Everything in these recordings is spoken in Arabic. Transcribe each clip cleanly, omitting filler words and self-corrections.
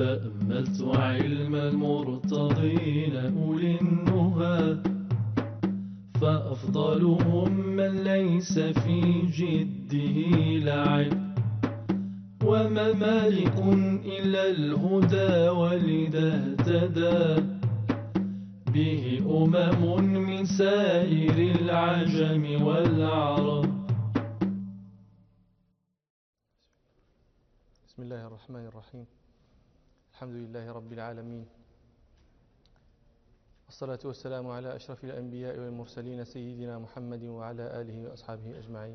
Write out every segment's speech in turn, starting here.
تأملت علم المرتضين أولي النهى، فأفضلهم من ليس في جده لعب، وما مالك إلا الهدى ولذا اهتدى به من سائر العجم والعرب. بسم الله الرحمن الرحيم. الحمد لله رب العالمين، والصلاة والسلام على أشرف الأنبياء والمرسلين سيدنا محمد وعلى آله وأصحابه أجمعين.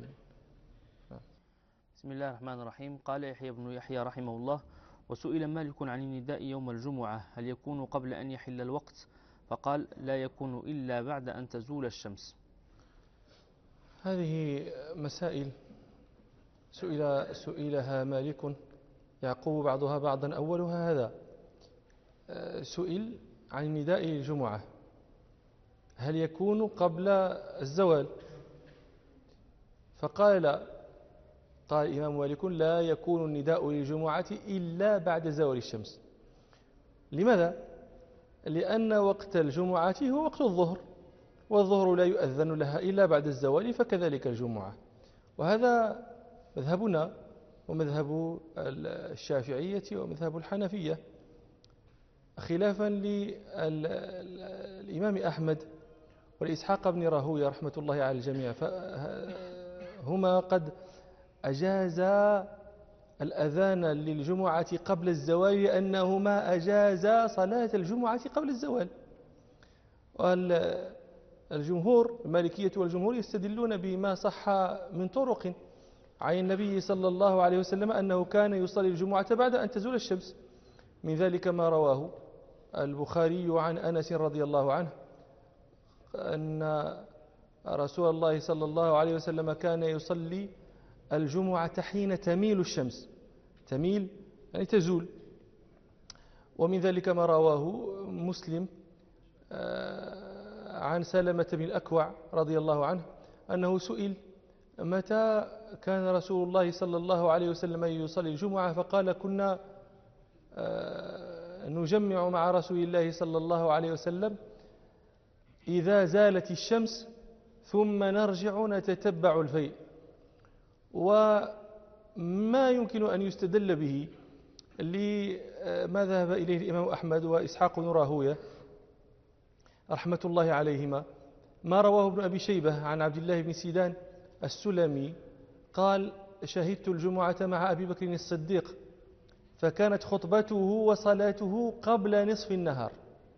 بسم الله الرحمن الرحيم. قال يحيى بن يحيى رحمه الله: وسئل مالك عن النداء يوم الجمعة هل يكون قبل أن يحل الوقت؟ فقال: لا يكون إلا بعد أن تزول الشمس. هذه مسائل سئلها مالك يعقوب بعضها بعضا. أولها هذا: سئل عن النداء للجمعة هل يكون قبل الزوال؟ فقال قال الإمام مالك: لا يكون النداء للجمعة إلا بعد زوال الشمس. لماذا؟ لأن وقت الجمعة هو وقت الظهر، والظهر لا يؤذن لها إلا بعد الزوال، فكذلك الجمعة. وهذا مذهبنا ومذهب الشافعية ومذهب الحنفية، خلافا للإمام أحمد والإسحاق بن راهويه رحمة الله على الجميع، فهما قد أجازا الأذان للجمعة قبل الزوال لأنهما أجازا صلاة الجمعة قبل الزوال. والجمهور المالكية والجمهور يستدلون بما صح من طرق عن النبي صلى الله عليه وسلم أنه كان يصلي الجمعة بعد أن تزول الشمس. من ذلك ما رواه البخاري عن أنس رضي الله عنه أن رسول الله صلى الله عليه وسلم كان يصلي الجمعة حين تميل الشمس، تميل يعني تزول. ومن ذلك ما رواه مسلم عن سلمة بن الأكوع رضي الله عنه أنه سئل متى كان رسول الله صلى الله عليه وسلم يصلي الجمعة، فقال: كنا نجمع مع رسول الله صلى الله عليه وسلم إذا زالت الشمس ثم نرجع نتتبع الفيء. وما يمكن أن يستدل به لما ذهب إليه الإمام أحمد وإسحاق بن راهويه رحمة الله عليهما، ما رواه ابن أبي شيبة عن عبد الله بن سيدان السلمي قال: شهدت الجمعة مع أبي بكر الصديق فكانت خطبته وصلاته قبل نصف النهار،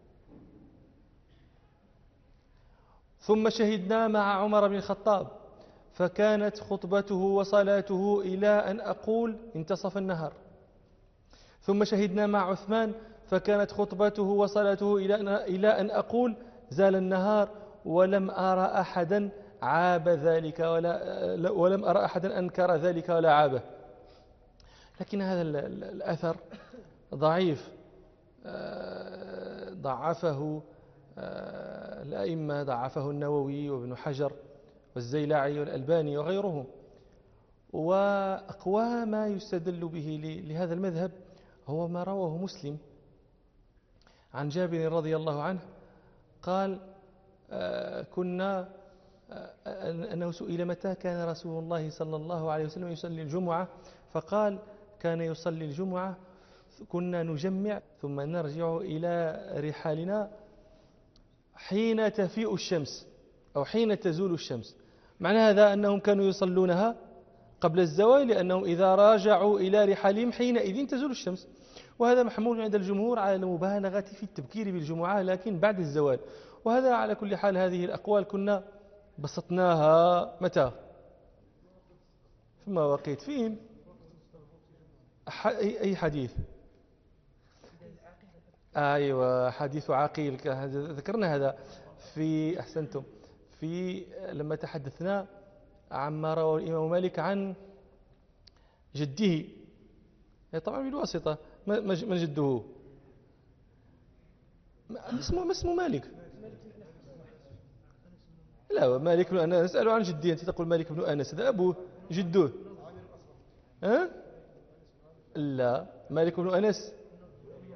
ثم شهدنا مع عمر بن الخطاب فكانت خطبته وصلاته إلى أن أقول انتصف النهار، ثم شهدنا مع عثمان فكانت خطبته وصلاته إلى أن أقول زال النهار، ولم أرى أحدا عاب ذلك ولم أرى أحدا أنكر ذلك ولا عابه. لكن هذا الأثر ضعيف، ضعفه الأئمة، ضعفه النووي وابن حجر والزيلعي والألباني وغيرهم. وأقوى ما يستدل به لهذا المذهب هو ما رواه مسلم عن جابر رضي الله عنه قال: أنه سئل متى كان رسول الله صلى الله عليه وسلم يصلي الجمعة، فقال: كان يصلي الجمعة كنا نجمع ثم نرجع إلى رحالنا حين تفيء الشمس أو حين تزول الشمس. معنى هذا أنهم كانوا يصلونها قبل الزوال، لأنهم إذا راجعوا إلى رحالهم حينئذ تزول الشمس. وهذا محمول عند الجمهور على المبالغة في التبكير بالجمعة لكن بعد الزوال. وهذا على كل حال هذه الأقوال كنا بسطناها متى؟ في مواقيت فين؟ أي حديث؟ أيوة، حديث عقيل ذكرنا هذا في أحسنتم في لما تحدثنا عما روى الإمام مالك عن جده، طبعا بالواسطة. من جده؟ ما اسمه مالك؟ لا، مالك بن أنس. نسأله عن جده، أنت تقول مالك بن أنس، هذا أبوه جده. لا، مالك بن أنس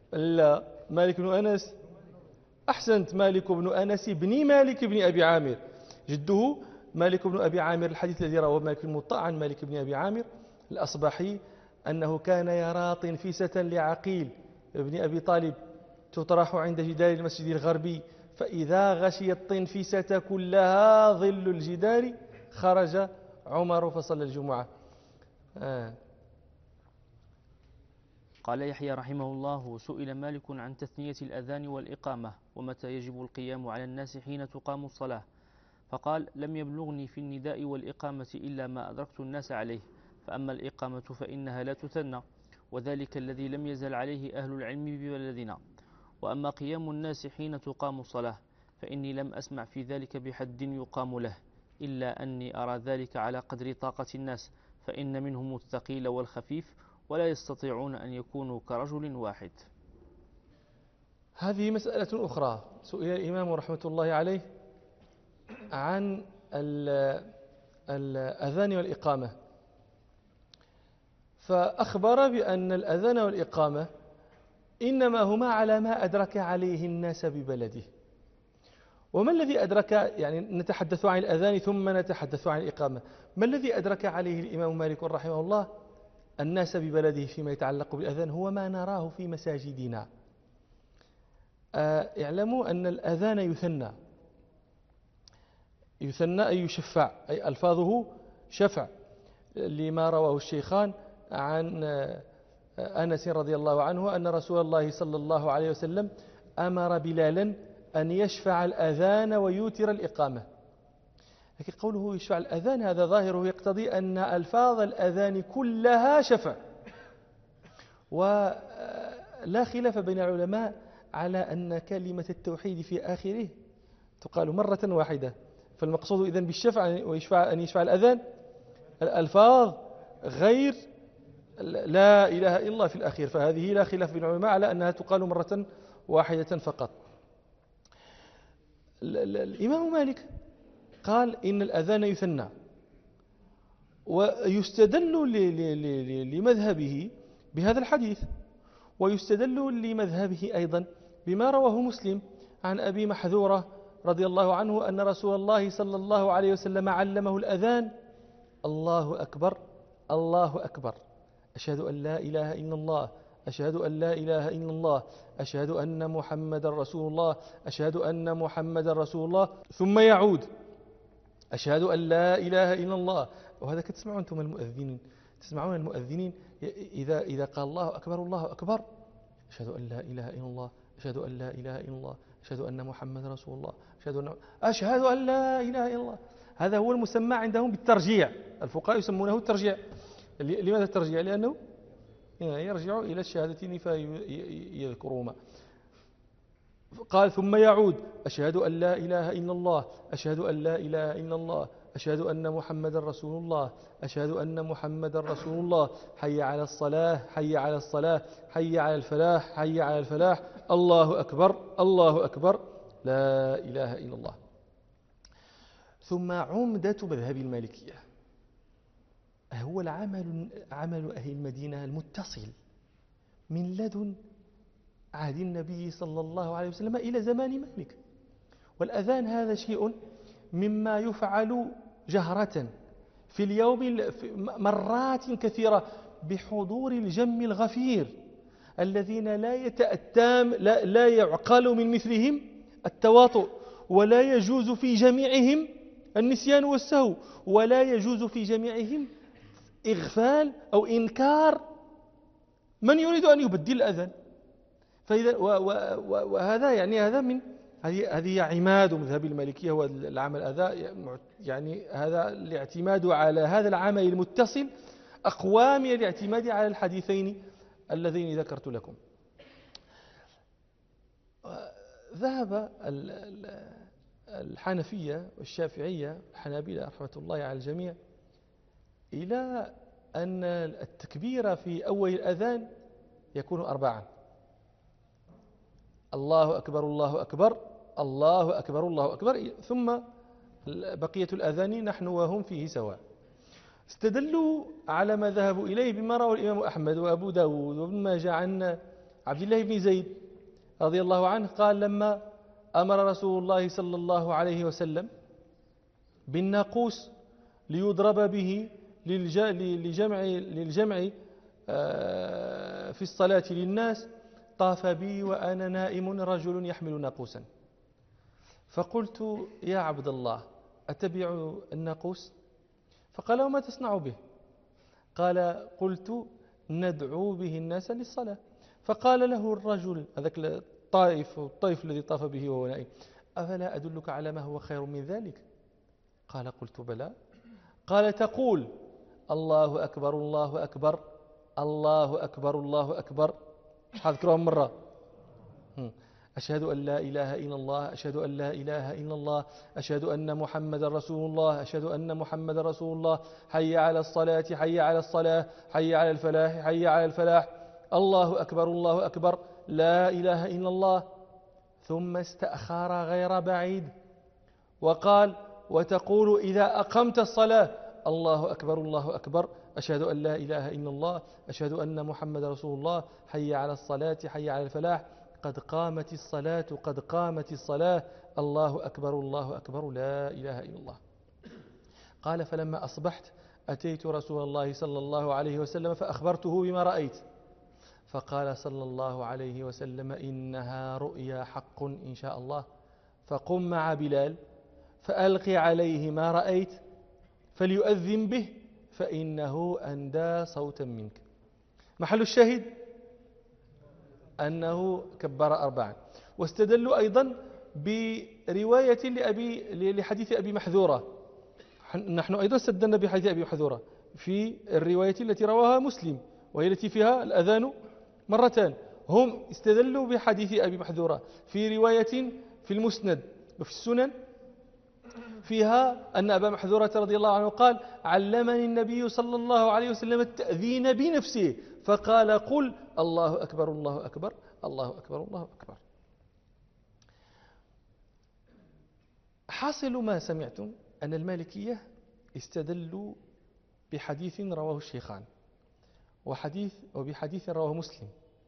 لا، مالك بن أنس. أحسنت، مالك بن أنس بن مالك بن أبي عامر، جده مالك بن أبي عامر. الحديث الذي رواه مالك الموطأ عن مالك بن أبي عامر الأصبحي أنه كان يرى طنفسة لعقيل بن أبي طالب تطرح عند جدار المسجد الغربي، فإذا غشي الطنفسة كلها ظل الجدار خرج عمر فصلى الجمعة. قال يحيى رحمه الله: سئل مالك عن تثنية الأذان والإقامة ومتى يجب القيام على الناس حين تقام الصلاة، فقال: لم يبلغني في النداء والإقامة إلا ما أدركت الناس عليه، فأما الإقامة فإنها لا تثنى، وذلك الذي لم يزل عليه أهل العلم ببلدنا. وأما قيام الناس حين تقام الصلاة فإني لم أسمع في ذلك بحد يقام له، إلا أني أرى ذلك على قدر طاقة الناس، فإن منهم الثقيل والخفيف ولا يستطيعون أن يكونوا كرجل واحد. هذه مسألة أخرى. سئل الإمام رحمة الله عليه عن الأذان والإقامة، فأخبر بأن الأذان والإقامة إنما هما على ما أدرك عليه الناس ببلده. وما الذي أدرك؟ يعني نتحدث عن الأذان ثم نتحدث عن الإقامة. ما الذي أدرك عليه الإمام مالك رحمه الله الناس ببلده فيما يتعلق بالأذان؟ هو ما نراه في مساجدنا. اعلموا أن الأذان يثنى أي يشفع، أي ألفاظه شفع، لما رواه الشيخان عن أنس رضي الله عنه أن رسول الله صلى الله عليه وسلم أمر بلالا أن يشفع الأذان ويوتر الإقامة. لكن قوله يشفع الأذان هذا ظاهره يقتضي أن ألفاظ الأذان كلها شفع، ولا خلاف بين العلماء على أن كلمة التوحيد في آخره تقال مرة واحدة، فالمقصود إذن بالشفع أن يشفع الأذان الألفاظ غير لا إله إلا الله في الأخير، فهذه لا خلاف بين العلماء على أنها تقال مرة واحدة فقط. الإمام مالك قال إن الأذان يثنى، ويستدل لمذهبه بهذا الحديث، ويستدل لمذهبه أيضا بما رواه مسلم عن أبي محذورة رضي الله عنه أن رسول الله صلى الله عليه وسلم علمه الأذان: الله أكبر الله أكبر، أشهد أن لا إله إلا الله، أشهد أن لا إله إلا الله، أشهد أن محمد رسول الله، أشهد أن محمد رسول الله، ثم يعود: أشهد أن لا إله إلا الله. وهذا كتسمعون أنتم المؤذنين، تسمعون المؤذنين إذا قال الله أكبر الله أكبر: أشهد أن لا إله إلا الله، أشهد أن لا إله إلا الله، أشهد أن محمد رسول الله، أشهد أن لا إله إلا الله. هذا هو المسمى عندهم بالترجيع، الفقهاء يسمونه الترجيع. لماذا الترجيع؟ لأنه يرجع إلى الشهادتين فيذكرهما. قال: ثم يعود: أشهد أن لا إله إلا الله، أشهد أن لا إله إلا الله، أشهد أن محمد رسول الله، أشهد أن محمد رسول الله، حي على الصلاة حي على الصلاة حي على الفلاح حي على الفلاح، الله أكبر الله أكبر، لا إله إلا الله. ثم عمدة مذهب المالكية هو عمل أهل المدينة المتصل من لدن عهد النبي صلى الله عليه وسلم إلى زمان مالك. والأذان هذا شيء مما يفعل جهرة في اليوم مرات كثيرة بحضور الجم الغفير الذين لا يعقل من مثلهم التواطؤ، ولا يجوز في جميعهم النسيان والسهو، ولا يجوز في جميعهم إغفال أو إنكار من يريد أن يبدل الأذان. فإذا وهذا يعني هذا من هذه عماد مذهب المالكية، هو العمل هذا، يعني هذا الاعتماد على هذا العمل المتصل أقوى من الاعتماد على الحديثين اللذين ذكرت لكم. ذهب الحنفية والشافعية والحنابلة رحمة الله على الجميع إلى أن التكبير في أول الأذان يكون 4: الله أكبر الله أكبر الله أكبر الله أكبر، ثم بقية الأذان نحن وهم فيه سواء. استدلوا على ما ذهبوا إليه بما روى الإمام أحمد وأبو داود وابن ماجه عن عبد الله بن زيد رضي الله عنه قال لما أمر رسول الله صلى الله عليه وسلم بالناقوس ليضرب به للجمع في الصلاة للناس، طاف بي وأنا نائم رجل يحمل ناقوسا، فقلت يا عبد الله أتبع الناقوس؟ فقال وما تصنع به؟ قال قلت ندعو به الناس للصلاة. فقال له الرجل هذاك الطائف الذي طاف به وهو نائم أفلا أدلك على ما هو خير من ذلك؟ قال قلت بلى. قال تقول الله أكبر الله أكبر الله أكبر الله أكبر، حذكرهم مرة، أشهد أن لا إله إلا الله أشهد أن لا إله إلا الله أشهد أن محمد رسول الله أشهد أن محمد رسول الله، حي على الصلاة حي على الصلاة حي على الفلاح حي على الفلاح، الله أكبر الله أكبر لا إله إلا الله. ثم استأخر غير بعيد وقال وتقول إذا أقمت الصلاة الله أكبر الله أكبر أشهد أن لا إله إلا الله أشهد أن محمد رسول الله، حي على الصلاة حي على الفلاح، قد قامت الصلاة قد قامت الصلاة، الله أكبر الله أكبر لا إله إلا الله. قال فلما أصبحت أتيت رسول الله صلى الله عليه وسلم فأخبرته بما رأيت، فقال صلى الله عليه وسلم إنها رؤيا حق إن شاء الله، فقم مع بلال فألقي عليه ما رأيت فليؤذن به فإنه أندى صوتا منك. محل الشاهد أنه كبر أربعا. واستدلوا أيضا برواية لحديث أبي محذورة، نحن أيضا استدلنا بحديث أبي محذورة في الرواية التي رواها مسلم وهي التي فيها الأذان مرتان، هم استدلوا بحديث أبي محذورة في رواية في المسند وفي السنن فيها أن أبا محذورة رضي الله عنه قال علمني النبي صلى الله عليه وسلم التأذين بنفسه فقال قل الله أكبر الله أكبر الله أكبر الله أكبر. حاصل ما سمعتم أن المالكية استدلوا بحديث رواه الشيخان وبحديث رواه مسلم،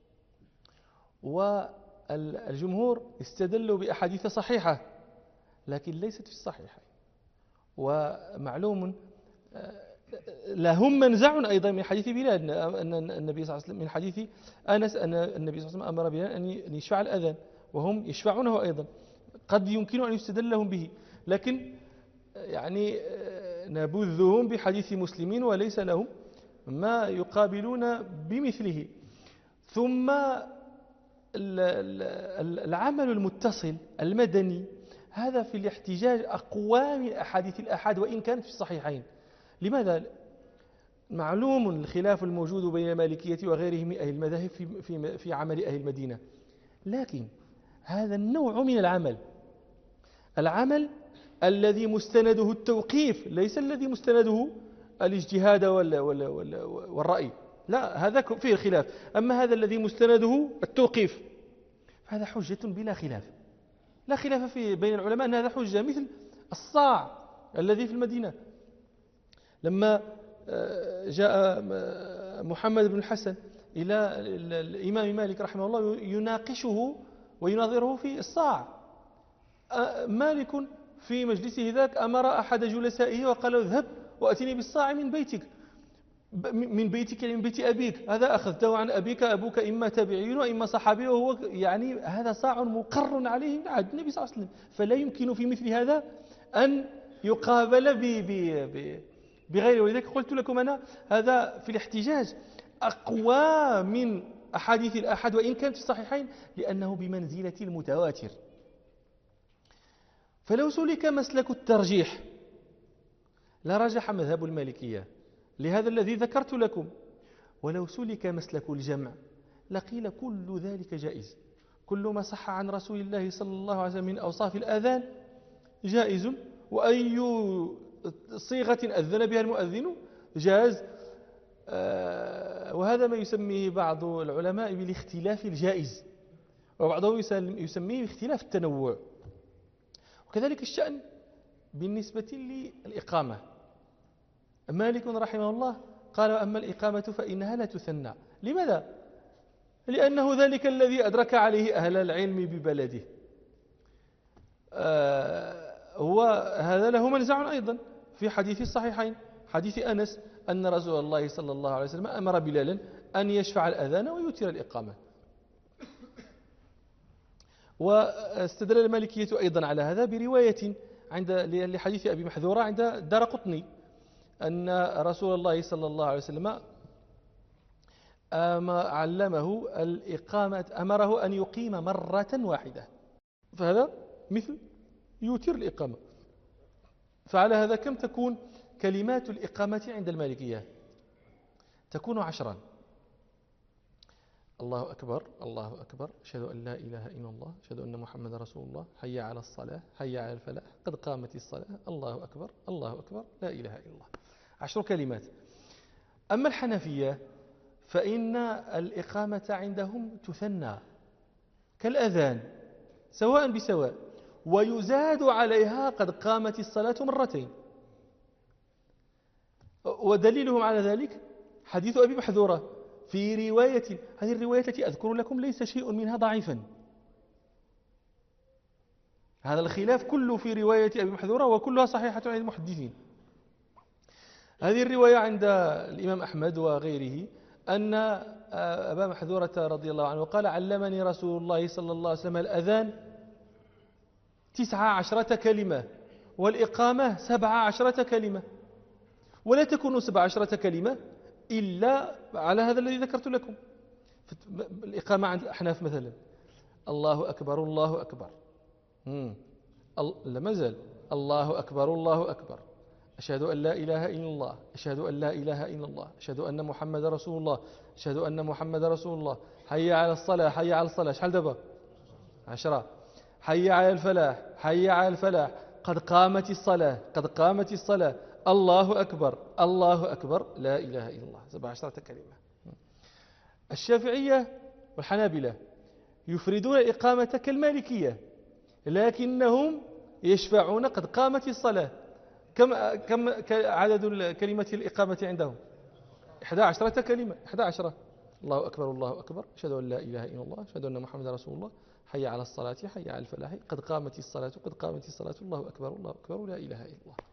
والجمهور استدلوا بأحاديث صحيحة لكن ليست في الصحيحين. ومعلوم لهم منزع أيضا من حديث بلال أن النبي صلى الله عليه وسلم من حديث أنس أن النبي صلى الله عليه وسلم أمر بلال أن يشفع الأذان وهم يشفعونه أيضا، قد يمكن أن يستدل لهم به، لكن يعني نبذهم بحديث مسلمين وليس لهم ما يقابلون بمثله. ثم العمل المتصل المدني هذا في الاحتجاج أقوى من أحاديث الآحاد وإن كانت في الصحيحين. لماذا؟ معلوم الخلاف الموجود بين المالكية وغيرهم من أهل المذاهب في عمل أهل المدينة، لكن هذا النوع من العمل الذي مستنده التوقيف ليس الذي مستنده الاجتهاد والرأي، لا هذا فيه خلاف، أما هذا الذي مستنده التوقيف فهذا حجة بلا خلاف، لا خلاف فيه بين العلماء أن هذا حجة، مثل الصاع الذي في المدينة لما جاء محمد بن الحسن إلى الإمام مالك رحمه الله يناقشه ويناظره في الصاع، مالك في مجلسه ذاك أمر أحد جلسائه وقال اذهب وأتني بالصاع من بيتك من بيت أبيك، هذا أخذته عن أبيك، أبوك إما تابعي وإما صحابي، وهو يعني هذا صاع مقر عليه من عهد النبي صلى الله عليه وسلم، فلا يمكن في مثل هذا أن يقابل بغيره. ولذلك قلت لكم أنا هذا في الاحتجاج أقوى من أحاديث الآحاد وإن كانت في الصحيحين لأنه بمنزلة المتواتر. فلو سلك مسلك الترجيح لرجح مذهب المالكية لهذا الذي ذكرت لكم، ولو سلك مسلك الجمع لقيل كل ذلك جائز، كل ما صح عن رسول الله صلى الله عليه وسلم من أوصاف الآذان جائز، وأي صيغة أذن بها المؤذن جاز، وهذا ما يسميه بعض العلماء بالاختلاف الجائز، وبعضهم يسميه اختلاف التنوع. وكذلك الشأن بالنسبة للإقامة، مالك رحمه الله قال أما الإقامة فإنها لا تثنى. لماذا؟ لأنه ذلك الذي أدرك عليه أهل العلم ببلده. وهذا له منزع أيضا في حديث الصحيحين، حديث أنس أن رسول الله صلى الله عليه وسلم أمر بلالا أن يشفع الأذان ويوتر الإقامة. واستدل المالكية أيضا على هذا برواية لحديث أبي محذورة عند الدارقطني أن رسول الله صلى الله عليه وسلم علمه الإقامة، أمره أن يقيم مرة واحدة، فهذا مثل يوتر الإقامة. فعلى هذا كم تكون كلمات الإقامة عند المالكية؟ تكون 10: الله أكبر، الله أكبر، أشهد أن لا إله إلا الله، أشهد أن محمد رسول الله، حي على الصلاة، حي على الفلاح، قد قامت الصلاة، الله أكبر، الله أكبر، لا إله إلا الله. 10 كلمات. أما الحنفية فإن الإقامة عندهم تثنى كالأذان سواء بسواء، ويزاد عليها قد قامت الصلاة مرتين. ودليلهم على ذلك حديث أبي محذورة في رواية، هذه الرواية التي أذكر لكم ليس شيء منها ضعيفا، هذا الخلاف كله في رواية أبي محذورة وكلها صحيحة عند المحدثين. هذه الرواية عند الإمام أحمد وغيره أن أبا محذورة رضي الله عنه قال: علمني رسول الله صلى الله عليه وسلم الأذان 19 كلمة والإقامة 17 كلمة، ولا تكون 17 كلمة إلا على هذا الذي ذكرت لكم. الإقامة عند الأحناف مثلا: الله أكبر، الله أكبر، لما زال الله أكبر، الله أكبر، أشهد أن لا إله إلا الله، أشهد أن لا إله إلا الله، أشهد أن محمد رسول الله، أشهد أن محمد رسول الله، حي على الصلاة، حي على الصلاة، شحال دابا؟ 10. حي على الفلاح، حي على الفلاح، قد قامت الصلاة، قد قامت الصلاة، الله أكبر، الله أكبر، لا إله إلا الله، 17 كلمة. الشافعية والحنابلة يفردون الإقامة كالمالكية، لكنهم يشفعون قد قامت الصلاة. كم عدد كلمة الإقامة عندهم؟ 11 كلمة، 11. الله أكبر، الله أكبر، أشهد أن لا إله إلا الله، أشهد أن محمد رسول الله، حي على الصلاة، حي على الفلاح، قد قامت الصلاة، قد قامت الصلاة، الله أكبر، الله أكبر، لا إله إلا الله.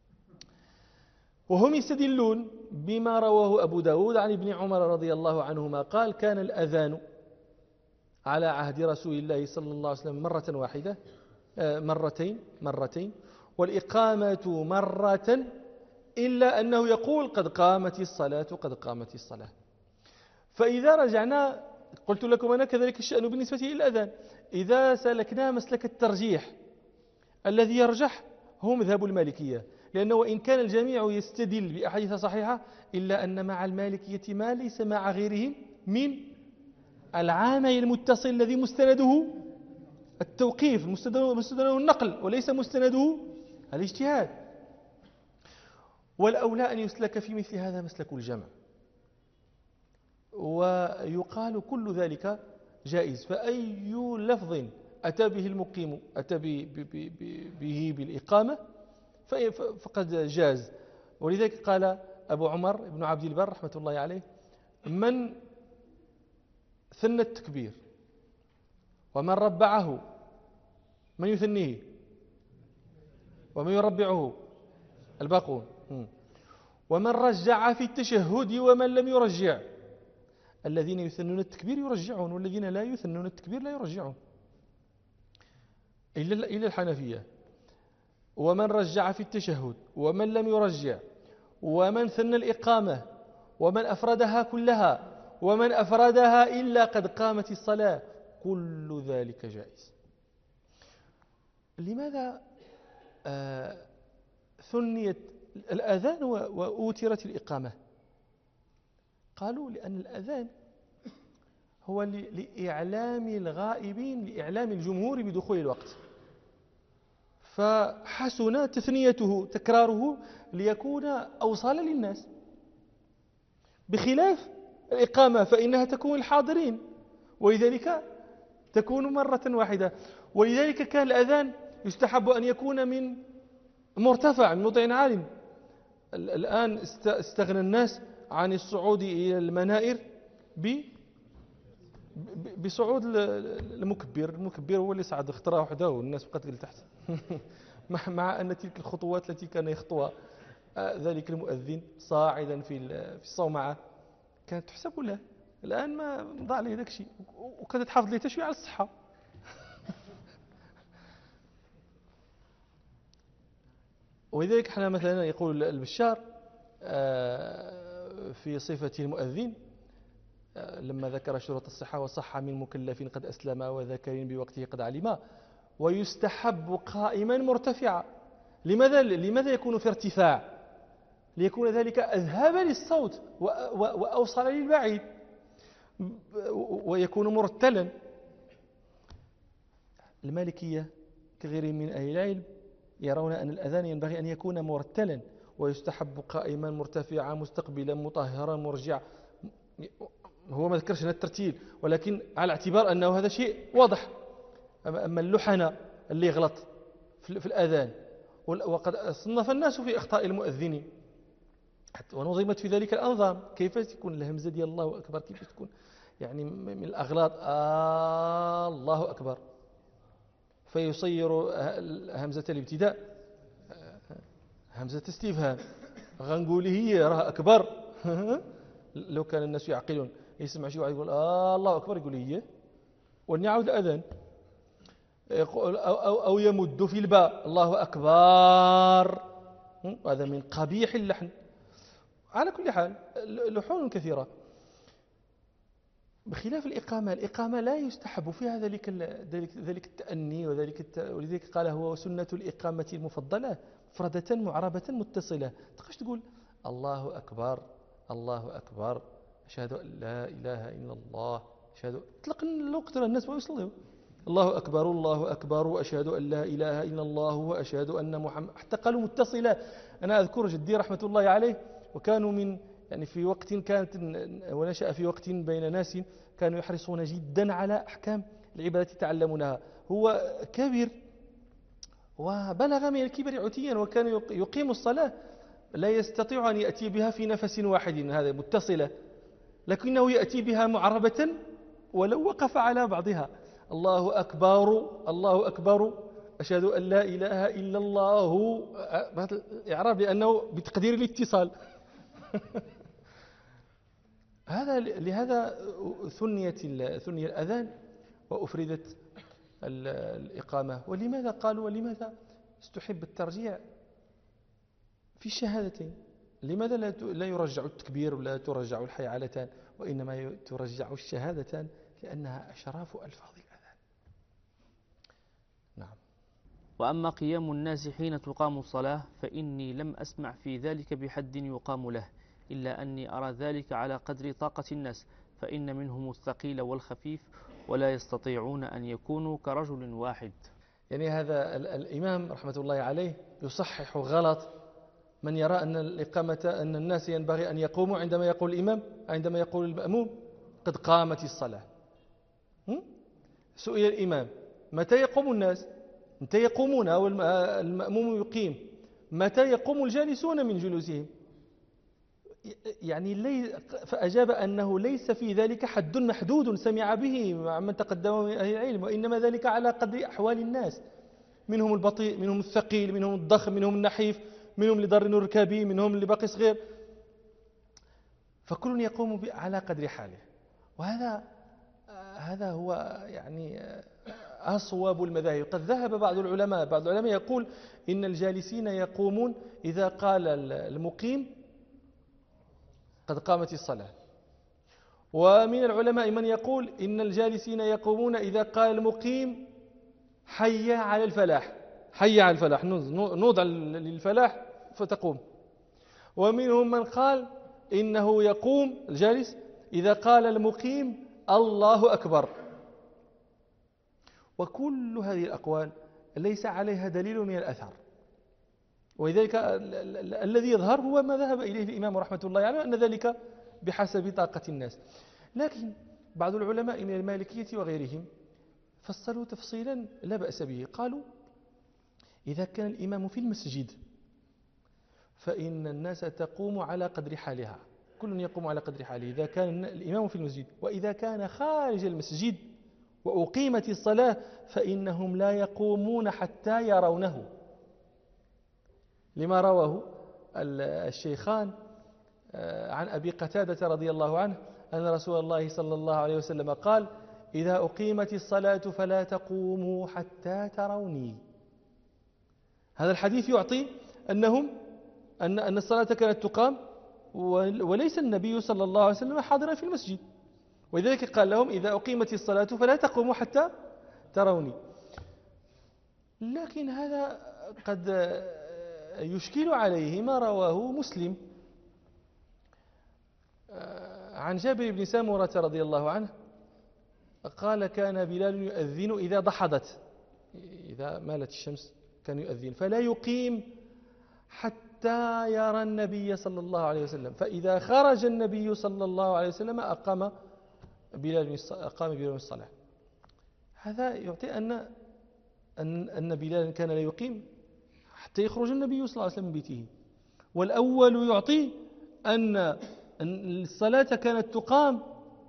وهم يستدلون بما رواه أبو داود عن ابن عمر رضي الله عنهما قال: كان الأذان على عهد رسول الله صلى الله عليه وسلم مرة واحدة، مرتين، والإقامة مرة، إلا أنه يقول: قد قامت الصلاة، قد قامت الصلاة. فإذا رجعنا، قلت لكم أنا كذلك الشأن بالنسبة إلى الأذان، إذا سلكنا مسلك الترجيح الذي يرجح هو مذهب المالكية، لأنه وإن كان الجميع يستدل بأحاديث صحيحة إلا أن مع المالكية ما ليس مع غيرهم من العامل المتصل الذي مستنده التوقيف، مستنده النقل، وليس مستنده الاجتهاد. والأولى أن يسلك في مثل هذا مسلك الجمع، ويقال كل ذلك جائز. فأي لفظ أتى به المقيم أتى به بالإقامة فقد جاز. ولذلك قال أبو عمر بن عبد البر رحمة الله عليه: من ثنى التكبير ومن ربعه، من يثنيه ومن يربعه؟ الباقون. ومن رجع في التشهد ومن لم يرجع، الذين يثنون التكبير يرجعون، والذين لا يثنون التكبير لا يرجعون، إلا الحنفية. ومن رجع في التشهد ومن لم يرجع ومن ثنى الإقامة ومن أفردها كلها ومن أفردها إلا قد قامت الصلاة، كل ذلك جائز. لماذا ثنيت الأذان وأوترت الإقامة؟ قالوا: لأن الأذان هو لإعلام الغائبين، لإعلام الجمهور بدخول الوقت، فحسن تثنيته تكراره ليكون أوصال للناس، بخلاف الإقامة فإنها تكون الحاضرين، ولذلك تكون مرة واحدة. ولذلك كان الأذان يستحب أن يكون من مرتفع، من موضع عال. الآن استغنى الناس عن الصعود إلى المنائر بصعود المكبر هو اللي صعد خطرة وحده والناس بقات تحت. مع أن تلك الخطوات التي كان يخطوها ذلك المؤذن صاعدا في الصومعة كانت تحسب له. الآن ما ضاع عليه ذاك الشيء، وكانت تحافظ ليه تشوي على الصحة. ولذلك احنا مثلا يقول البشار في صفة المؤذن لما ذكر شروط الصحة: وصح من مكلف قد أسلم وذكر بوقته قد علم ويستحب قائما مرتفعا. لماذا يكون في ارتفاع؟ ليكون ذلك أذهب للصوت وأوصل للبعيد، ويكون مرتلا. المالكية كغيرهم من أهل العلم يرون أن الأذان ينبغي أن يكون مرتلا، ويستحب قائما مرتفعا مستقبلا مطهرا مرجع. هو ما ذكرش هنا الترتيل، ولكن على اعتبار أنه هذا شيء واضح. أما اللحنة اللي يغلط في الأذان، وقد صنف الناس في إخطاء المؤذنين ونظمت في ذلك الأنظام. كيف تكون الهمزة ديال الله أكبر؟ كيف تكون يعني من الأغلاط الله أكبر، فيصير همزة الابتداء همزة استفهام. غنقول هي راه أكبر. لو كان الناس يعقلون يسمع شي واحد يقول الله أكبر يقول هي، ونعود الأذان. أو يمد في الباء الله أكبر، هذا من قبيح اللحن. على كل حال لحون كثيرة بخلاف الإقامة لا يستحب فيها ذلك التأني ولذلك قال هو سنة الإقامة المفضلة مفردة معربة متصلة. تقدرش تقول الله أكبر الله أكبر أشهد أن لا إله إلا الله اطلق الوقت الناس ما يصلوا الله أكبر وأشهد أن لا إله إلا الله وأشهد أن محمد، حتى قالوا متصلة. أنا أذكر جدي رحمة الله عليه، وكانوا يعني في وقت كانت ونشأ في وقت بين ناس كانوا يحرصون جدا على أحكام العبادة يتعلمونها. هو كبير وبلغ من الكبر عتيا، وكان يقيم الصلاة لا يستطيع أن يأتي بها في نفس واحد، هذا متصلة، لكنه يأتي بها معربة ولو وقف على بعضها. الله أكبر أشهد أن لا إله إلا الله، هذا الإعراب لأنه بتقدير الاتصال. لهذا ثني الأذان وأفردت الإقامة. ولماذا قالوا ولماذا استحب الترجيع في الشهادتين؟ لماذا لا يرجع التكبير ولا ترجع الحيعلتان، وإنما ترجع الشهادتان؟ لأنها أشراف ألفاظ الأذان. نعم. وأما قيام الناس حين تقام الصلاة فإني لم أسمع في ذلك بحد يقام له، إلا أني أرى ذلك على قدر طاقة الناس، فإن منهم الثقيل والخفيف ولا يستطيعون أن يكونوا كرجل واحد. يعني هذا الإمام رحمة الله عليه يصحح غلط من يرى أن الإقامة أن الناس ينبغي أن يقوموا عندما يقول الإمام، عندما يقول المأموم قد قامت الصلاة. سئل الإمام متى يقوم الناس؟ متى يقومون أو المأموم يقيم؟ متى يقوم الجالسون من جلوسهم؟ يعني فأجاب أنه ليس في ذلك حد محدود سمع به مع من تقدم من أهل العلم، وإنما ذلك على قدر أحوال الناس، منهم البطيء منهم الثقيل منهم الضخم منهم النحيف منهم اللي ضار ركابي منهم اللي باقي صغير، فكل يقوم على قدر حاله. وهذا هو يعني أصوب المذاهب. قد ذهب بعض العلماء يقول إن الجالسين يقومون إذا قال المقيم قد قامت الصلاة، ومن العلماء من يقول إن الجالسين يقومون إذا قال المقيم حي على الفلاح، نوضع للفلاح فتقوم. ومنهم من قال إنه يقوم الجالس إذا قال المقيم الله أكبر. وكل هذه الأقوال ليس عليها دليل من الأثر، ولذلك الذي يظهر هو ما ذهب إليه الإمام رحمة الله عليه، أن ذلك بحسب طاقة الناس. لكن بعض العلماء من المالكية وغيرهم فصلوا تفصيلا لا بأس به. قالوا إذا كان الإمام في المسجد فإن الناس تقوم على قدر حالها، كل يقوم على قدر حاله. إذا كان الإمام في المسجد وإذا كان خارج المسجد وأقيمت الصلاة فإنهم لا يقومون حتى يرونه، لما رواه الشيخان عن أبي قتادة رضي الله عنه أن رسول الله صلى الله عليه وسلم قال: إذا أقيمت الصلاة فلا تقوموا حتى تروني. هذا الحديث يعطي أن الصلاة كانت تقام وليس النبي صلى الله عليه وسلم حاضرا في المسجد، ولذلك قال لهم: إذا أقيمت الصلاة فلا تقوموا حتى تروني. لكن هذا قد يشكل عليه ما رواه مسلم عن جابر بن سامورة رضي الله عنه قال: كان بلال يؤذن إذا ضحضت، إذا مالت الشمس كان يؤذن، فلا يقيم حتى يرى النبي صلى الله عليه وسلم، فإذا خرج النبي صلى الله عليه وسلم أقام بلال الصلاة. هذا يعطي أن بلال كان لا يقيم حتى يخرج النبي صلى الله عليه وسلم من بيته. والأول يعطي أن الصلاة كانت تقام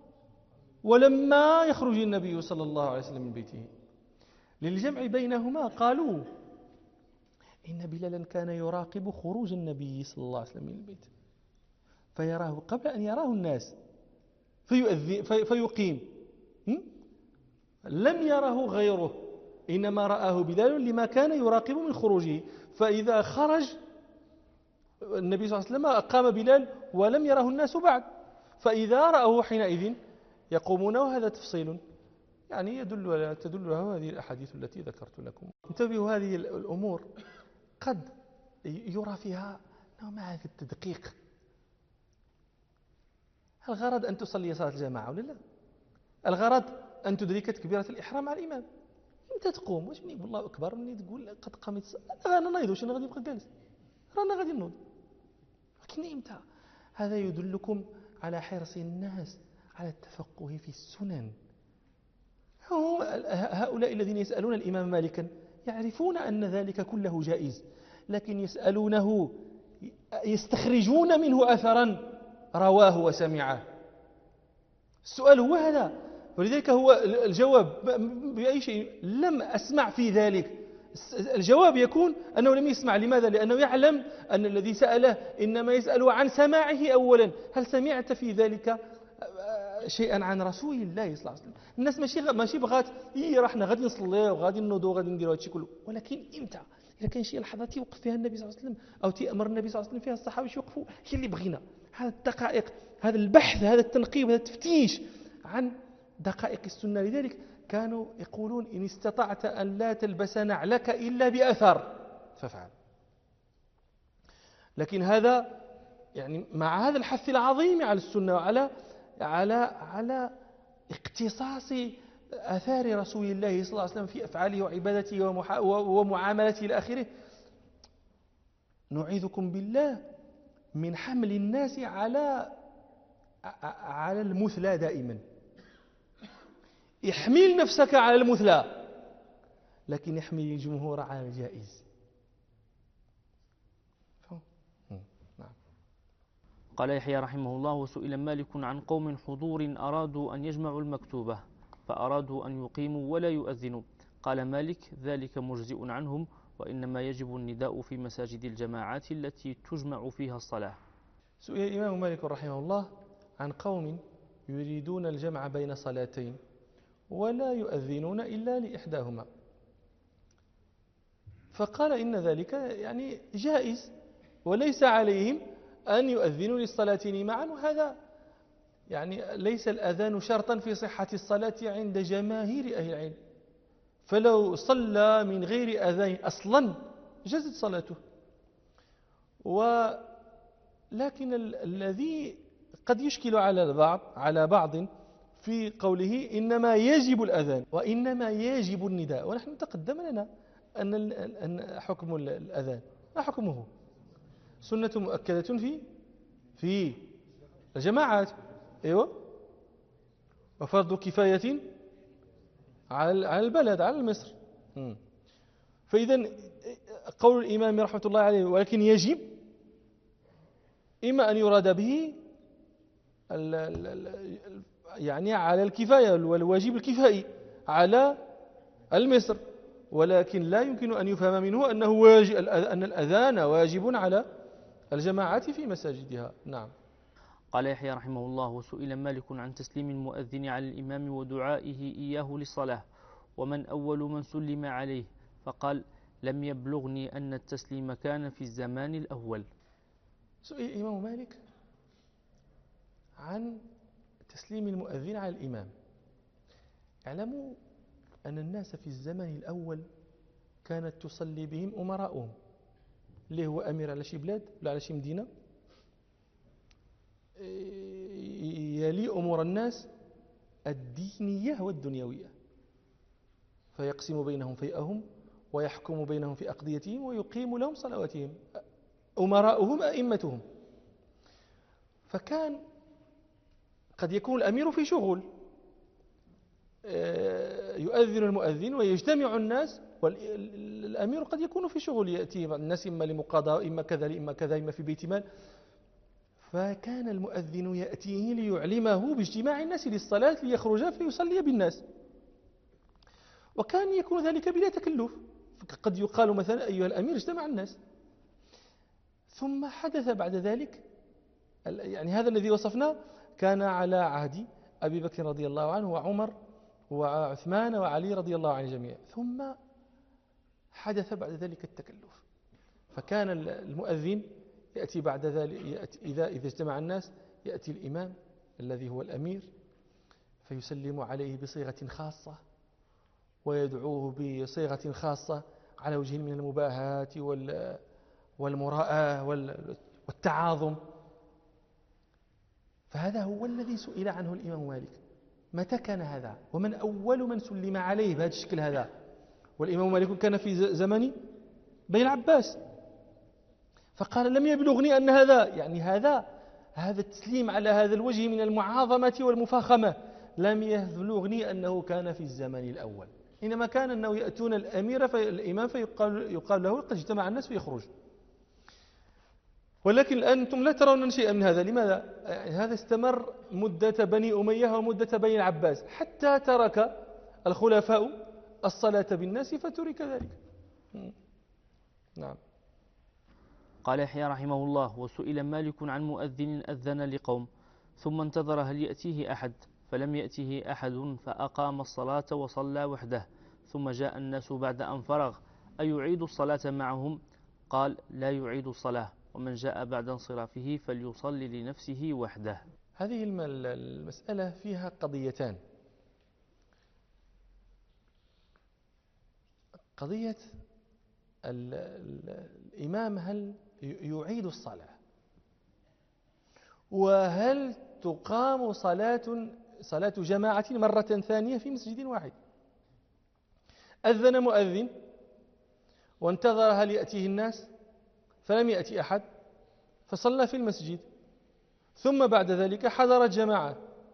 ولما يخرج النبي صلى الله عليه وسلم من بيته. للجمع بينهما قالوا إن بلالا كان يراقب خروج النبي صلى الله عليه وسلم من البيت فيراه قبل أن يراه الناس فيقيم، لم يره غيره، إنما رآه بلال لما كان يراقب من خروجه، فإذا خرج النبي صلى الله عليه وسلم أقام بلال ولم يره الناس بعد، فإذا رأوه حينئذ يقومون. وهذا تفصيل يعني تدل له هذه الأحاديث التي ذكرت لكم. انتبهوا، هذه الأمور قد يرى فيها نوع من هذا التدقيق. الغرض أن تصلي صلاة الجماعة ولا لا؟ الغرض أن تدرك تكبيرة الإحرام مع الإمام. أنت تقوم واش مني الله أكبر مني تقول قد قامت الصلاة، أنا نايض واش أنا غادي نبقى جالس، رانا غادي نوض. لكن إمتى؟ هذا يدلكم على حرص الناس على التفقه في السنن. هؤلاء الذين يسألون الإمام مالكا يعرفون أن ذلك كله جائز، لكن يسألونه يستخرجون منه أثرا رواه وسمعه. السؤال هو هذا، ولذلك هو الجواب بأي شيء لم أسمع في ذلك. الجواب يكون أنه لم يسمع. لماذا؟ لأنه يعلم أن الذي سأله إنما يسأل عن سماعه أولا. هل سمعت في ذلك شيئا عن رسول الله صلى الله عليه وسلم؟ الناس ماشي بغات راحنا غادي نصلي وغادي نوضوا وغادي نديروا هادشي كله، ولكن امتى؟ إذا كان شي لحظات يوقف فيها النبي صلى الله عليه وسلم أو تأمر النبي صلى الله عليه وسلم فيها الصحابة يوقفوا، هي اللي بغينا. هذا الدقائق، هذا البحث، هذا التنقيب، هذا التفتيش عن دقائق السنة. لذلك كانوا يقولون: إن استطعت أن لا تلبس نعلك إلا بأثر فافعل. لكن هذا يعني مع هذا الحث العظيم على السنة وعلى على اقتصاص آثار رسول الله صلى الله عليه وسلم في أفعاله وعبادته ومعاملته إلى آخره، نعيذكم بالله من حمل الناس على المثلى دائما. احمل نفسك على المثلى، لكن احمل الجمهور على الجائز. قال يحيى رحمه الله: وسئل مالك عن قوم حضور أرادوا أن يجمعوا المكتوبة فأرادوا أن يقيموا ولا يؤذنوا. قال مالك: ذلك مجزئ عنهم، وإنما يجب النداء في مساجد الجماعات التي تجمع فيها الصلاة. سئل الإمام مالك رحمه الله عن قوم يريدون الجمع بين صلاتين ولا يؤذنون إلا لإحداهما، فقال إن ذلك يعني جائز وليس عليهم أن يؤذنوا للصلاتين معا. وهذا يعني ليس الأذان شرطا في صحة الصلاة عند جماهير أهل العلم، فلو صلى من غير أذان أصلا جزت صلاته. ولكن الذي قد يشكل على بعض في قوله إنما يجب الأذان وإنما يجب النداء، ونحن تقدم لنا أن حكم الأذان ما حكمه؟ سنة مؤكدة في الجماعات، أيوة، وفرض كفاية على البلد، على مصر. فإذا قول الإمام رحمة الله عليه ولكن يجب، إما أن يراد به يعني على الكفاية والواجب الكفائي على المصر، ولكن لا يمكن أن يفهم منه أن الأذان واجب على الجماعات في مساجدها. نعم. قال يحيى رحمه الله: وسئل مالك عن تسليم المؤذن على الإمام ودعائه إياه للصلاة، ومن أول من سلم عليه؟ فقال: لم يبلغني أن التسليم كان في الزمان الأول. سئل الإمام مالك عن تسليم المؤذن على الإمام. اعلموا أن الناس في الزمن الأول كانت تصلي بهم أمراؤهم، اللي هو أمير على شي بلاد ولا على شي مدينة، يلي أمور الناس الدينية والدنيوية، فيقسم بينهم فيئهم ويحكم بينهم في أقضيتهم ويقيم لهم صلواتهم، أمراؤهم أئمتهم. فكان قد يكون الأمير في شغل، يؤذن المؤذن ويجتمع الناس، والأمير قد يكون في شغل، يأتي الناس إما لمقاضاة إما كذا إما كذا إما في بيت مال، فكان المؤذن يأتيه ليعلمه باجتماع الناس للصلاة ليخرج فيصلي بالناس، وكان يكون ذلك بلا تكلف. قد يقال مثلا: أيها الأمير اجتمع الناس. ثم حدث بعد ذلك، يعني هذا الذي وصفناه كان على عهد أبي بكر رضي الله عنه وعمر وعثمان وعلي رضي الله عن الجميع، ثم حدث بعد ذلك التكلف، فكان المؤذن يأتي بعد ذلك، إذا اجتمع الناس يأتي الإمام الذي هو الأمير فيسلم عليه بصيغة خاصة ويدعوه بصيغة خاصة على وجه من المباهاة والمراءة والتعاظم. فهذا هو الذي سئل عنه الإمام مالك: متى كان هذا؟ ومن أول من سلم عليه بهذا الشكل هذا؟ والإمام مالك كان في زمن بني العباس، فقال: لم يبلغني أن هذا، يعني هذا التسليم على هذا الوجه من المعاظمة والمفاخمة لم يبلغني أنه كان في الزمن الأول، إنما كان أنه يأتون الإمام فيقال له: قد اجتمع الناس فيخرج. ولكن الآن أنتم لا ترون شيئا من هذا. لماذا؟ يعني هذا استمر مدة بني أمية ومدة بني العباس حتى ترك الخلفاء الصلاة بالناس فترك ذلك. نعم. قال يحيى رحمه الله: وسئل مالك عن مؤذن أذن لقوم ثم انتظر هل يأتيه أحد، فلم يأته أحد فأقام الصلاة وصلى وحده، ثم جاء الناس بعد أن فرغ، أيعيد الصلاة معهم؟ قال: لا يعيد الصلاة، ومن جاء بعد انصرافه فليصلي لنفسه وحده. هذه المسألة فيها قضيتان: قضية الإمام هل يعيد الصلاة، وهل تقام صلاة جماعة مرة ثانية في مسجد واحد. أذن مؤذن وانتظر هل يأتيه الناس فلم يأتي أحد فصلى في المسجد، ثم بعد ذلك حضرت جماعة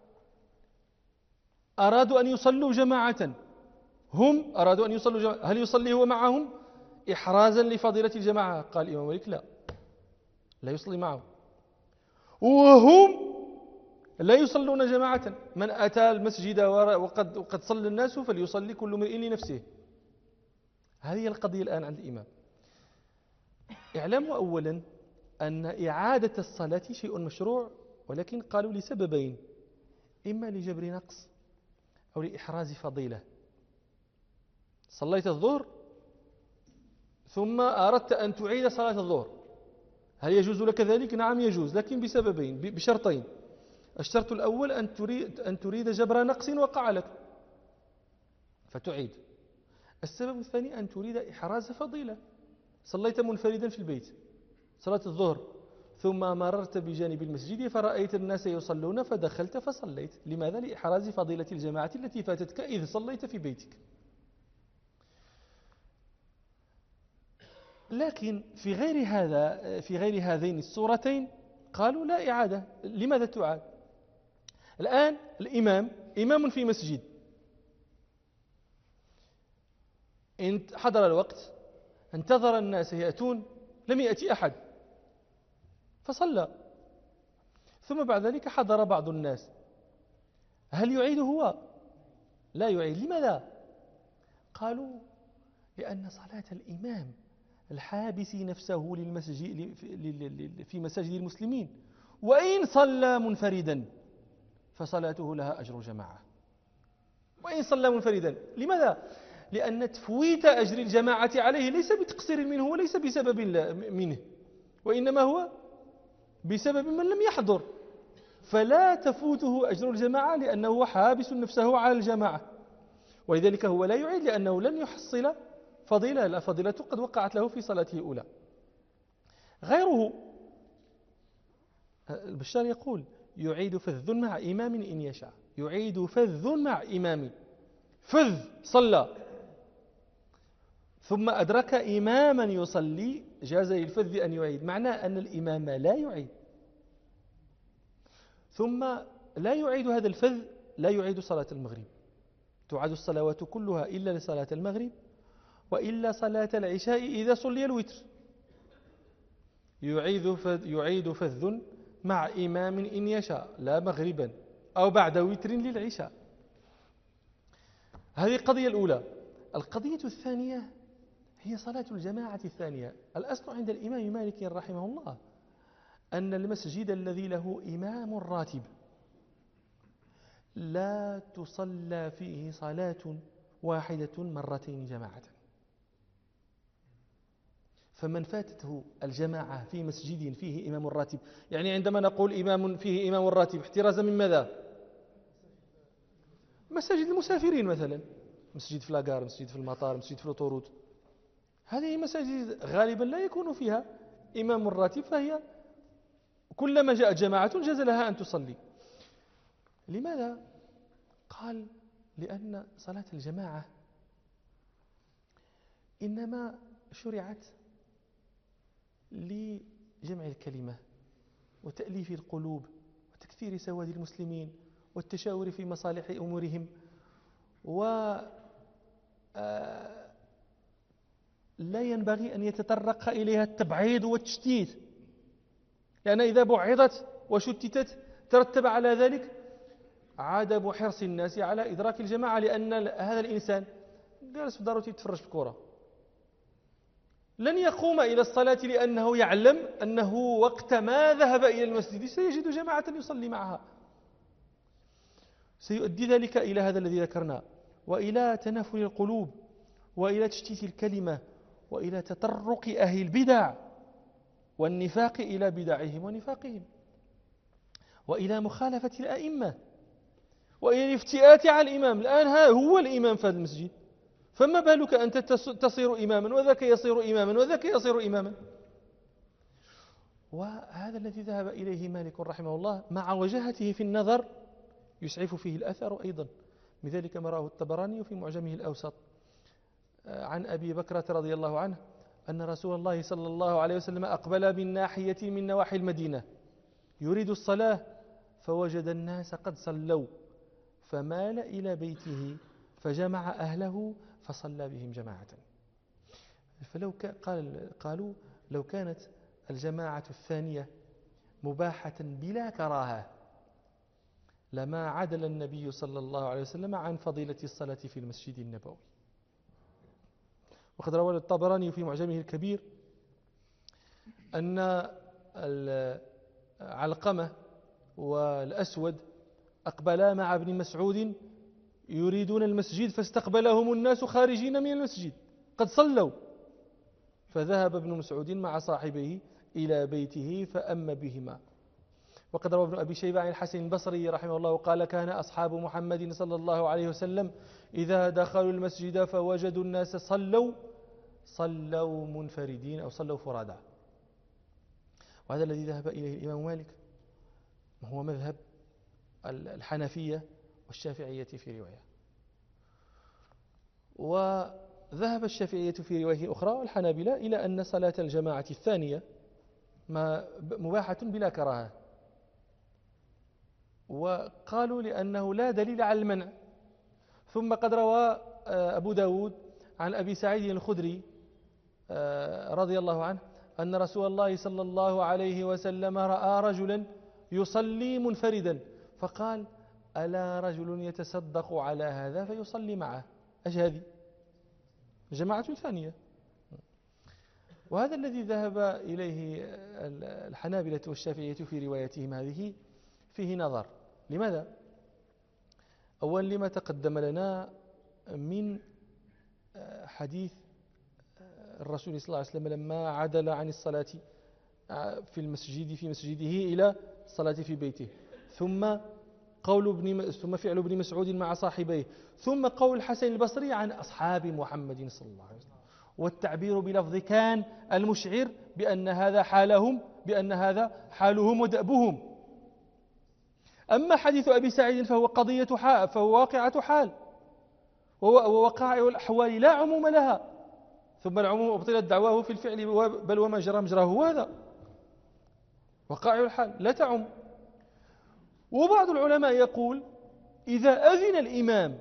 أرادوا أن يصلوا جماعة، هم أرادوا أن يصلوا جماعة، هل يصلي هو معهم إحرازا لفضيلة الجماعة؟ قال الإمام مالك: لا يصلي معهم، وهم لا يصلون جماعة. من أتى المسجد وقد صلى الناس فليصلي كل امرئ لنفسه. هذه القضية الآن عند الإمام. اعلموا أولا أن إعادة الصلاة شيء مشروع، ولكن قالوا لسببين: إما لجبر نقص أو لإحراز فضيلة. صليت الظهر ثم أردت أن تعيد صلاة الظهر، هل يجوز لك ذلك؟ نعم يجوز، لكن بسببين، بشرطين. الشرط الأول أن تريد جبر نقص وقع لك فتعيد. السبب الثاني أن تريد إحراز فضيلة. صليت منفردا في البيت صلاة الظهر ثم مررت بجانب المسجد فرأيت الناس يصلون فدخلت فصليت. لماذا؟ لإحراز فضيلة الجماعة التي فاتتك إذ صليت في بيتك. لكن في غير هذين الصورتين قالوا لا إعادة. لماذا تعاد؟ الآن الإمام إمام في مسجد، إن حضر الوقت انتظر الناس يأتون لم يأتي أحد فصلى، ثم بعد ذلك حضر بعض الناس، هل يعيد هو؟ لا يعيد. لماذا؟ قالوا لأن صلاة الإمام الحابس نفسه للمسجد في مساجد المسلمين وإن صلى منفردا فصلاته لها أجر جماعة، وإن صلى منفردا. لماذا؟ لأن تفويت أجر الجماعة عليه ليس بتقصير منه وليس بسبب منه، وإنما هو بسبب من لم يحضر، فلا تفوته أجر الجماعة لأنه حابس نفسه على الجماعة، ولذلك هو لا يعيد لأنه لن يحصل فضيلة، لا فضيلة قد وقعت له في صلاته الأولى. غيره البشار يقول يعيد فذ مع إمام إن يشاء، يعيد فذ مع إمام، فذ صلى ثم أدرك إماما يصلي جاز للفذ أن يعيد، معناه أن الإمام لا يعيد، ثم لا يعيد هذا الفذ، لا يعيد صلاة المغرب، تعاد الصلوات كلها إلا لصلاة المغرب وإلا صلاة العشاء إذا صلي الوتر، يعيد فذ مع إمام إن يشاء لا مغربا أو بعد وتر للعشاء. هذه القضية الأولى. القضية الثانية هي صلاة الجماعة الثانية. الأصل عند الإمام مالك رحمه الله أن المسجد الذي له إمام راتب لا تصلى فيه صلاة واحدة مرتين جماعة، فمن فاتته الجماعة في مسجد فيه إمام راتب، يعني عندما نقول إمام فيه إمام راتب احترازا من ماذا؟ مساجد المسافرين مثلا، مسجد في لاغار، مسجد في المطار، مسجد في الأوتوروت، هذه مساجد غالبا لا يكون فيها إمام راتب، فهي كلما جاءت جماعة جاز لها أن تصلي. لماذا؟ قال لأن صلاة الجماعة إنما شرعت لجمع الكلمة وتأليف القلوب وتكثير سواد المسلمين والتشاور في مصالح أمورهم، لا ينبغي أن يتطرق إليها التبعيض والتشتيت، لأن إذا بعضت وشتتت ترتب على ذلك عدم حرص الناس على إدراك الجماعة، لأن هذا الإنسان جالس في داره يتفرج في الكرة لن يقوم إلى الصلاة لأنه يعلم أنه وقت ما ذهب إلى المسجد سيجد جماعة يصلي معها، سيؤدي ذلك إلى هذا الذي ذكرنا، وإلى تنافر القلوب وإلى تشتيت الكلمة وإلى تطرق أهل البدع والنفاق إلى بدعهم ونفاقهم، وإلى مخالفة الأئمة وإلى الافتئات على الإمام. الآن هو الإمام في هذا المسجد، فما بالك أنت تصير إماما وذاك يصير إماما وذاك يصير إماما. وهذا الذي ذهب إليه مالك رحمه الله مع وجاهته في النظر يسعف فيه الأثر أيضا، بذلك ما راه الطبراني في معجمه الأوسط عن أبي بكرة رضي الله عنه أن رسول الله صلى الله عليه وسلم أقبل من ناحية من نواحي المدينة يريد الصلاة فوجد الناس قد صلوا فمال إلى بيته فجمع أهله فصلى بهم جماعة. قالوا لو كانت الجماعة الثانية مباحة بلا كراهة لما عدل النبي صلى الله عليه وسلم عن فضيلة الصلاة في المسجد النبوي. وقد روى الطبراني في معجمه الكبير أن علقمة والأسود أقبلا مع ابن مسعود يريدون المسجد فاستقبلهم الناس خارجين من المسجد قد صلوا، فذهب ابن مسعود مع صاحبيه إلى بيته فأم بهما. وقد روى ابن أبي شيبة عن الحسن البصري رحمه الله قال كان أصحاب محمد صلى الله عليه وسلم إذا دخلوا المسجد فوجدوا الناس صلوا منفردين أو صلوا فرادا. وهذا الذي ذهب إليه الإمام مالك هو مذهب الحنفية والشافعية في رواية، وذهب الشافعية في رواية أخرى والحنابلة إلى أن صلاة الجماعة الثانية مباحة بلا كراهة، وقالوا لأنه لا دليل على المنع. ثم قد روى أبو داود عن أبي سعيد الخدري رضي الله عنه أن رسول الله صلى الله عليه وسلم رأى رجلا يصلي منفردا، فقال ألا رجل يتصدق على هذا فيصلي معه. أش هذه؟ جماعة ثانية. وهذا الذي ذهب إليه الحنابلة والشافعية في روايتهم هذه فيه نظر. لماذا؟ أولا لما تقدم لنا من حديث الرسول صلى الله عليه وسلم لما عدل عن الصلاة في مسجده إلى الصلاة في بيته، ثم فعل ابن مسعود مع صاحبيه، ثم قول الحسن البصري عن أصحاب محمد صلى الله عليه وسلم، والتعبير بلفظ كان المشعر بأن هذا حالهم ودأبهم. أما حديث أبي سعيد فهو قضية حال، فهو واقعة حال، ووقائع الأحوال لا عموم لها، ثم العموم أبطلت دعواه في الفعل بل وما جرى مجراه، هذا وقائع الحال لا تعم. وبعض العلماء يقول إذا أذن الإمام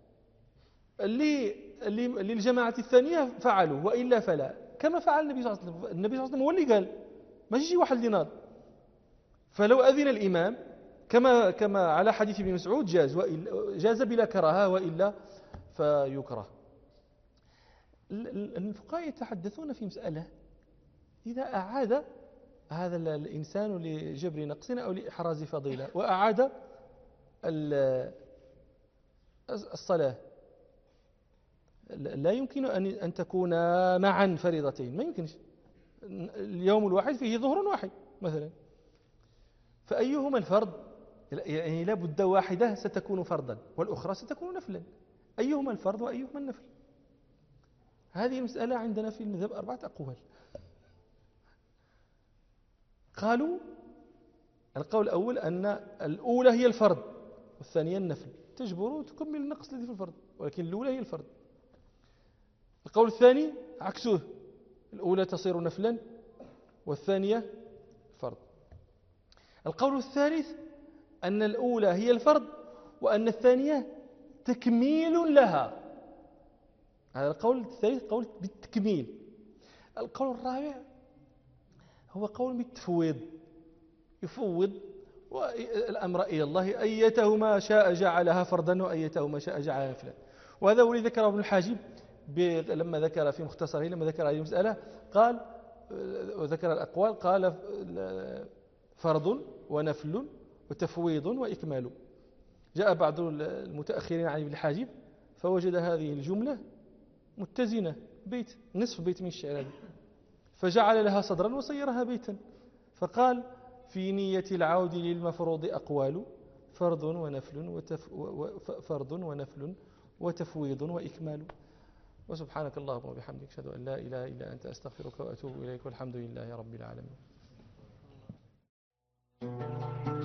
للجماعة الثانية فعلوا، وإلا فلا، كما فعل النبي صلى الله عليه وسلم. النبي صلى الله عليه وسلم هو اللي قال، ماشي شي واحد اللي ناض. فلو أذن الإمام كما على حديث ابن مسعود جاز بلا كراهة، وإلا فيكره. الفقهاء يتحدثون في مسألة إذا أعاد هذا الإنسان لجبر نقص أو لإحراز فضيلة وأعاد الصلاة، لا يمكن أن تكون معا فريضتين، ما يمكنش. اليوم الواحد فيه ظهر واحد مثلا، فأيهما الفرض؟ يعني لا بد واحدة ستكون فرضا والأخرى ستكون نفلا، أيهما الفرض وأيهما النفل؟ هذه مسألة عندنا في المذهب 4 أقوال. قالوا القول الأول أن الأولى هي الفرض والثانية النفل، تجبر وتكمل النقص الذي في الفرض، ولكن الأولى هي الفرض. القول الثاني عكسه، الأولى تصير نفلا والثانية فرض. القول الثالث أن الأولى هي الفرض وأن الثانية تكميل لها. هذا القول الثالث قول بالتكميل. القول الرابع هو قول بالتفويض، يفوض الأمر إلى الله، أيتهما شاء جعلها فرضا وأيتهما شاء جعلها نفلا. وهذا هو الذي ذكره ابن الحاجب لما ذكر في مختصره، لما ذكر هذه المسألة قال وذكر الأقوال، قال فرض ونفل وتفويض وإكمال. جاء بعض المتأخرين عن ابن الحاجب فوجد هذه الجملة متزنة، بيت نصف بيت من الشعر، فجعل لها صدرا وصيرها بيتا، فقال في نية العود للمفروض أقوال فرض ونفل وتفويض وإكمال. وسبحانك اللهم وبحمدك أشهد أن لا إله إلا أنت أستغفرك وأتوب إليك، والحمد لله رب العالمين.